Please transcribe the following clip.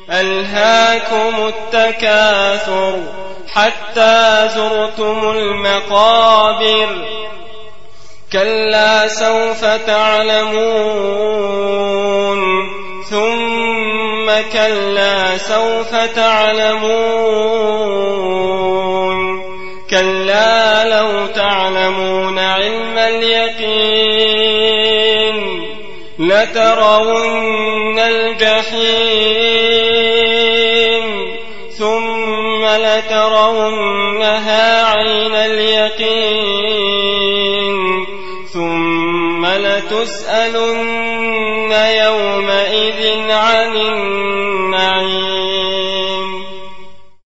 ألهاكم التكاثر حتى زرتم المقابر كلا سوف تعلمون ثم كلا سوف تعلمون كلا لو تعلمون علم اليقين لترون الجحيم ثم لترونها عين اليقين ثم لتسألن